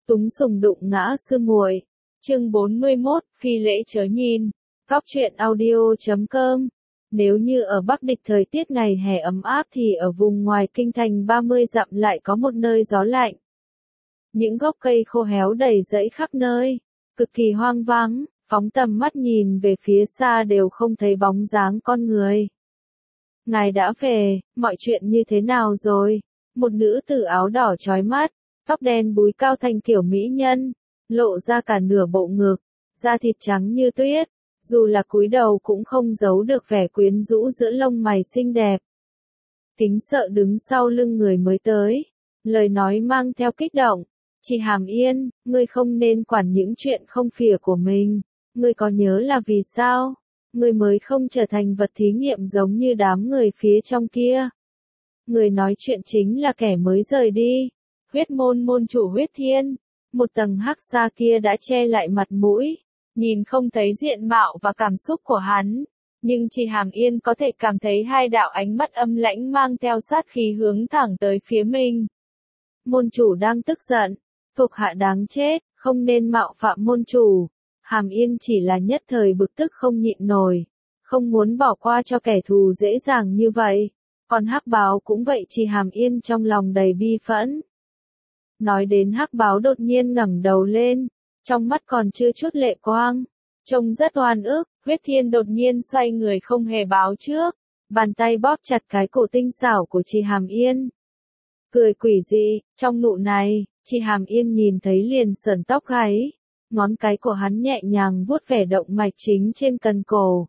Túng sùng đụng ngã sư muội. Chương 41, phi lễ chớ nhìn. Góc truyện audio.com. Nếu như ở Bắc Địch thời tiết ngày hè ấm áp thì ở vùng ngoài kinh thành 30 dặm lại có một nơi gió lạnh. Những gốc cây khô héo đầy rẫy khắp nơi, cực kỳ hoang vắng, phóng tầm mắt nhìn về phía xa đều không thấy bóng dáng con người. Ngài đã về, mọi chuyện như thế nào rồi? Một nữ tử áo đỏ chói mắt, tóc đen búi cao thành kiểu mỹ nhân, lộ ra cả nửa bộ ngực, da thịt trắng như tuyết, dù là cúi đầu cũng không giấu được vẻ quyến rũ giữa lông mày xinh đẹp. Kính sợ đứng sau lưng người mới tới, lời nói mang theo kích động. Chị Hàm Yên, ngươi không nên quản những chuyện không phỉa của mình, ngươi có nhớ là vì sao? Ngươi mới không trở thành vật thí nghiệm giống như đám người phía trong kia. Người nói chuyện chính là kẻ mới rời đi, Huyết môn môn chủ Huyết Thiên. Một tầng hắc xa kia đã che lại mặt mũi, nhìn không thấy diện mạo và cảm xúc của hắn, nhưng chị Hàm Yên có thể cảm thấy hai đạo ánh mắt âm lãnh mang theo sát khí hướng thẳng tới phía mình. Môn chủ đang tức giận, thuộc hạ đáng chết, không nên mạo phạm môn chủ. Hàm Yên chỉ là nhất thời bực tức không nhịn nổi, không muốn bỏ qua cho kẻ thù dễ dàng như vậy. Còn Hắc Báo cũng vậy, chị Hàm Yên trong lòng đầy bi phẫn. Nói đến Hắc Báo đột nhiên ngẩng đầu lên, trong mắt còn chưa chút lệ quang, trông rất oan ức. Huyết Thiên đột nhiên xoay người không hề báo trước, bàn tay bóp chặt cái cổ tinh xảo của chị Hàm Yên. Cười quỷ dị, trong nụ này, chị Hàm Yên nhìn thấy liền sởn tóc gáy, ngón cái của hắn nhẹ nhàng vuốt vẻ động mạch chính trên cần cổ.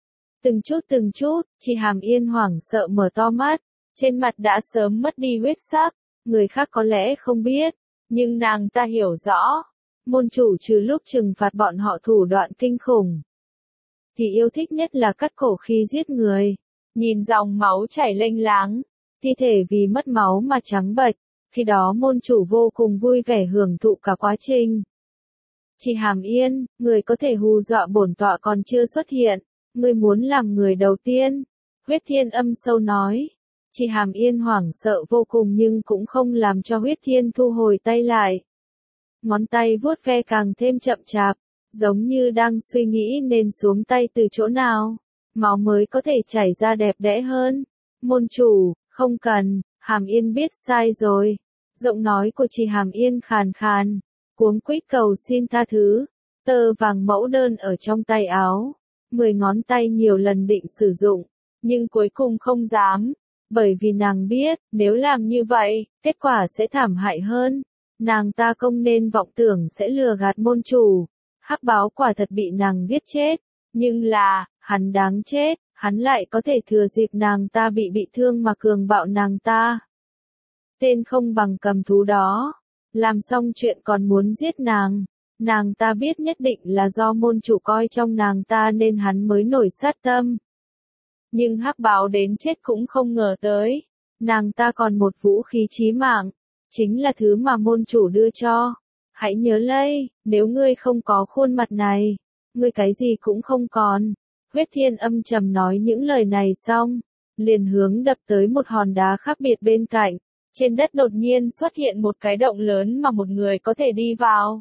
Từng chút, chị Hàm Yên hoảng sợ mở to mắt, trên mặt đã sớm mất đi huyết sắc, người khác có lẽ không biết, nhưng nàng ta hiểu rõ. Môn chủ trừ lúc trừng phạt bọn họ thủ đoạn kinh khủng, thì yêu thích nhất là cắt cổ khi giết người. Nhìn dòng máu chảy lênh láng, thi thể vì mất máu mà trắng bệch, khi đó môn chủ vô cùng vui vẻ hưởng thụ cả quá trình. Chị Hàm Yên, người có thể hù dọa bổn tọa còn chưa xuất hiện, người muốn làm người đầu tiên. Huyết Thiên âm sâu nói. Chị Hàm Yên hoảng sợ vô cùng nhưng cũng không làm cho Huyết Thiên thu hồi tay lại. Ngón tay vuốt ve càng thêm chậm chạp, giống như đang suy nghĩ nên xuống tay từ chỗ nào, máu mới có thể chảy ra đẹp đẽ hơn. Môn chủ, không cần, Hàm Yên biết sai rồi. Giọng nói của chị Hàm Yên khàn khàn, cuống quýt cầu xin tha thứ. Tờ vàng mẫu đơn ở trong tay áo, 10 ngón tay nhiều lần định sử dụng, nhưng cuối cùng không dám, bởi vì nàng biết, nếu làm như vậy, kết quả sẽ thảm hại hơn. Nàng ta không nên vọng tưởng sẽ lừa gạt môn chủ. Hắc Báo quả thật bị nàng giết chết, nhưng là, hắn đáng chết, hắn lại có thể thừa dịp nàng ta bị thương mà cường bạo nàng ta. Tên không bằng cầm thú đó, làm xong chuyện còn muốn giết nàng. Nàng ta biết nhất định là do môn chủ coi trong nàng ta nên hắn mới nổi sát tâm. Nhưng Hắc Báo đến chết cũng không ngờ tới, nàng ta còn một vũ khí chí mạng, chính là thứ mà môn chủ đưa cho. Hãy nhớ lấy, nếu ngươi không có khuôn mặt này, ngươi cái gì cũng không còn. Huyết Thiên âm trầm nói những lời này xong, liền hướng đập tới một hòn đá khác biệt bên cạnh. Trên đất đột nhiên xuất hiện một cái động lớn mà một người có thể đi vào.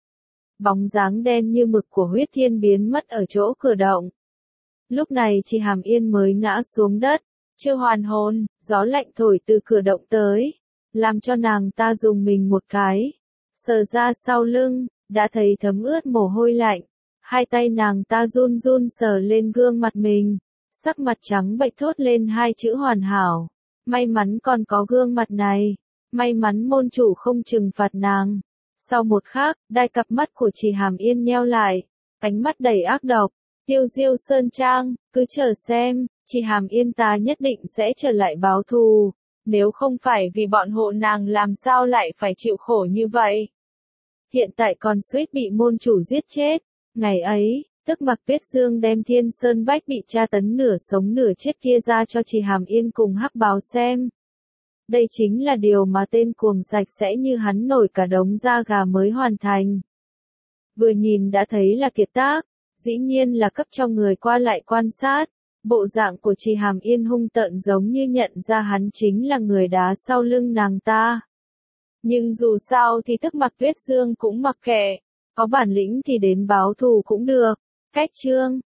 Bóng dáng đen như mực của Huyết Thiên biến mất ở chỗ cửa động. Lúc này chị Hàm Yên mới ngã xuống đất, chưa hoàn hồn, gió lạnh thổi từ cửa động tới, làm cho nàng ta rùng mình một cái. Sờ ra sau lưng, đã thấy thấm ướt mồ hôi lạnh. Hai tay nàng ta run run sờ lên gương mặt mình, sắc mặt trắng bệch thốt lên hai chữ hoàn hảo. May mắn còn có gương mặt này, may mắn môn chủ không trừng phạt nàng. Sau một khắc, đai cặp mắt của chị Hàm Yên nheo lại, ánh mắt đầy ác độc. Tiêu Diêu Sơn Trang, cứ chờ xem, chị Hàm Yên ta nhất định sẽ trở lại báo thù. Nếu không phải vì bọn hộ nàng làm sao lại phải chịu khổ như vậy. Hiện tại còn suýt bị môn chủ giết chết. Ngày ấy, tức Mặc Tuyết Dương đem Thiên Sơn Bách bị tra tấn nửa sống nửa chết kia ra cho chị Hàm Yên cùng Hắc Báo xem. Đây chính là điều mà tên cuồng sạch sẽ như hắn nổi cả đống da gà mới hoàn thành. Vừa nhìn đã thấy là kiệt tác, dĩ nhiên là cấp cho người qua lại quan sát. Bộ dạng của chị Hàm Yên hung tợn giống như nhận ra hắn chính là người đá sau lưng nàng ta. Nhưng dù sao thì tức mặc Tuyết Dương cũng mặc kệ, có bản lĩnh thì đến báo thù cũng được. Cách chương